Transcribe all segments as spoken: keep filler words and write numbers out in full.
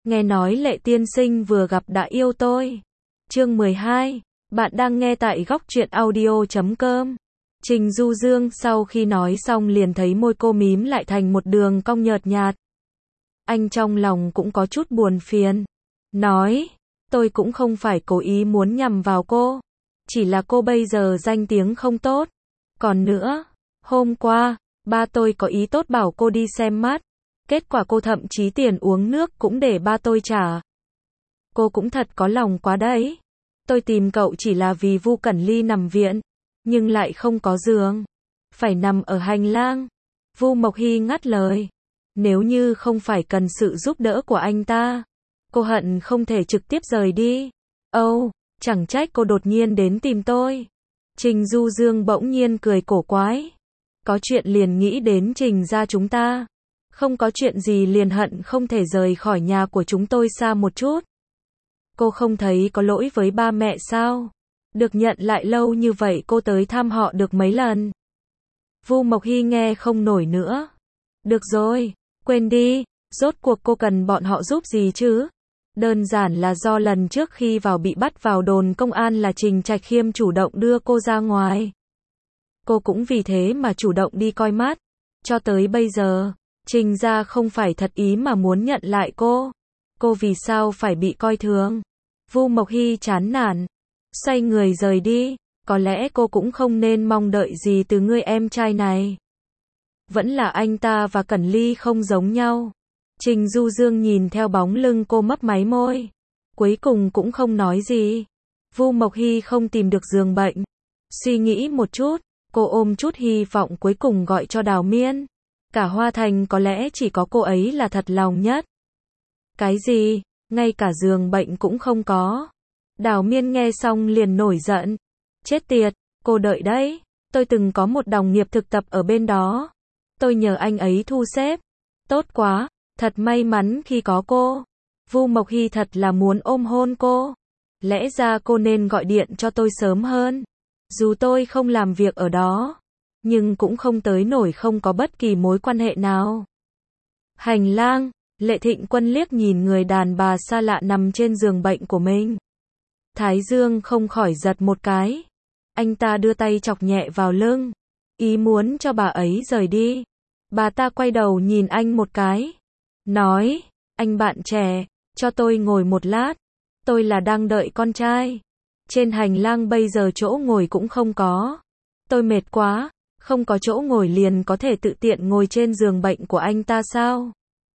nghe nói Lệ tiên sinh vừa gặp đã yêu tôi. Chương mười hai, bạn đang nghe tại góc truyện audio chấm com. Trình Du Dương sau khi nói xong liền thấy môi cô mím lại thành một đường cong nhợt nhạt. Anh trong lòng cũng có chút buồn phiền. Nói, tôi cũng không phải cố ý muốn nhằm vào cô. Chỉ là cô bây giờ danh tiếng không tốt. Còn nữa, hôm qua, ba tôi có ý tốt bảo cô đi xem mắt. Kết quả cô thậm chí tiền uống nước cũng để ba tôi trả. Cô cũng thật có lòng quá đấy. Tôi tìm cậu chỉ là vì Vu Cẩn Ly nằm viện, nhưng lại không có giường. Phải nằm ở hành lang. Vu Mộc Hy ngắt lời. Nếu như không phải cần sự giúp đỡ của anh ta, cô hận không thể trực tiếp rời đi. Âu, oh, chẳng trách cô đột nhiên đến tìm tôi. Trình Du Dương bỗng nhiên cười cổ quái. Có chuyện liền nghĩ đến Trình gia chúng ta. Không có chuyện gì liền hận không thể rời khỏi nhà của chúng tôi xa một chút. Cô không thấy có lỗi với ba mẹ sao? Được nhận lại lâu như vậy cô tới thăm họ được mấy lần? Vu Mộc Hy nghe không nổi nữa. Được rồi, quên đi, rốt cuộc cô cần bọn họ giúp gì chứ? Đơn giản là do lần trước khi vào bị bắt vào đồn công an là Trình Trạch Khiêm chủ động đưa cô ra ngoài. Cô cũng vì thế mà chủ động đi coi mắt. Cho tới bây giờ, Trình gia không phải thật ý mà muốn nhận lại cô. Cô vì sao phải bị coi thường? Vu Mộc Hy chán nản, xoay người rời đi. Có lẽ cô cũng không nên mong đợi gì từ người em trai này. Vẫn là anh ta và Cẩn Ly không giống nhau. Trình Du Dương nhìn theo bóng lưng cô mấp máy môi. Cuối cùng cũng không nói gì. Vu Mộc Hy không tìm được giường bệnh. Suy nghĩ một chút, cô ôm chút hy vọng cuối cùng gọi cho Đào Miên. Cả Hoa Thành có lẽ chỉ có cô ấy là thật lòng nhất. Cái gì? Ngay cả giường bệnh cũng không có. Đào Miên nghe xong liền nổi giận. Chết tiệt, cô đợi đấy. Tôi từng có một đồng nghiệp thực tập ở bên đó. Tôi nhờ anh ấy thu xếp. Tốt quá, thật may mắn khi có cô. Vu Mộc Hy thật là muốn ôm hôn cô. Lẽ ra cô nên gọi điện cho tôi sớm hơn. Dù tôi không làm việc ở đó, nhưng cũng không tới nổi không có bất kỳ mối quan hệ nào. Hành lang, Lệ Thịnh Quân liếc nhìn người đàn bà xa lạ nằm trên giường bệnh của mình. Thái dương không khỏi giật một cái. Anh ta đưa tay chọc nhẹ vào lưng, ý muốn cho bà ấy rời đi. Bà ta quay đầu nhìn anh một cái, nói, anh bạn trẻ, cho tôi ngồi một lát. Tôi là đang đợi con trai. Trên hành lang bây giờ chỗ ngồi cũng không có. Tôi mệt quá, không có chỗ ngồi liền có thể tự tiện ngồi trên giường bệnh của anh ta sao?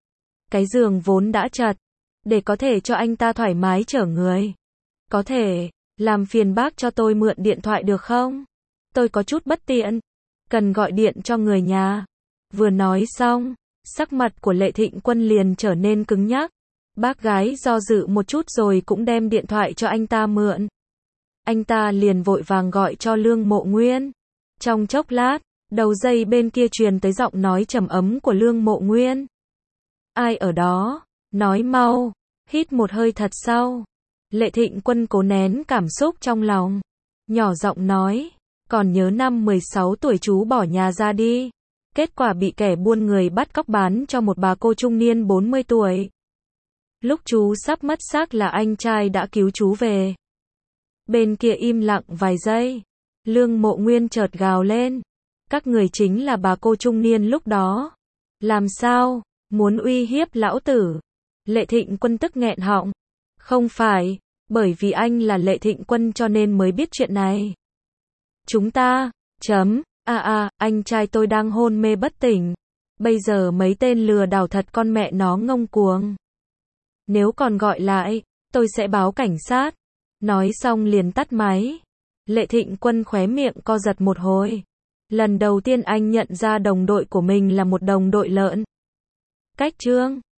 Cái giường vốn đã chật, để có thể cho anh ta thoải mái chở người. Có thể, làm phiền bác cho tôi mượn điện thoại được không? Tôi có chút bất tiện, cần gọi điện cho người nhà. Vừa nói xong, sắc mặt của Lệ Thịnh Quân liền trở nên cứng nhắc. Bác gái do dự một chút rồi cũng đem điện thoại cho anh ta mượn. Anh ta liền vội vàng gọi cho Lương Mộ Nguyên. Trong chốc lát, đầu dây bên kia truyền tới giọng nói trầm ấm của Lương Mộ Nguyên. Ai ở đó? Nói mau. Hít một hơi thật sâu. Lệ Thịnh Quân cố nén cảm xúc trong lòng. Nhỏ giọng nói. Còn nhớ năm mười sáu tuổi chú bỏ nhà ra đi. Kết quả bị kẻ buôn người bắt cóc bán cho một bà cô trung niên bốn mươi tuổi. Lúc chú sắp mất xác là anh trai đã cứu chú về. Bên kia im lặng vài giây. Lương Mộ Nguyên chợt gào lên. Các người chính là bà cô trung niên lúc đó. Làm sao? Muốn uy hiếp lão tử? Lệ Thịnh Quân tức nghẹn họng. Không phải, bởi vì anh là Lệ Thịnh Quân cho nên mới biết chuyện này. Chúng ta, chấm, à à, anh trai tôi đang hôn mê bất tỉnh. Bây giờ mấy tên lừa đảo thật con mẹ nó ngông cuồng. Nếu còn gọi lại, tôi sẽ báo cảnh sát. Nói xong liền tắt máy. Lệ Thịnh Quân khóe miệng co giật một hồi. Lần đầu tiên anh nhận ra đồng đội của mình là một đồng đội lợn. Cách chương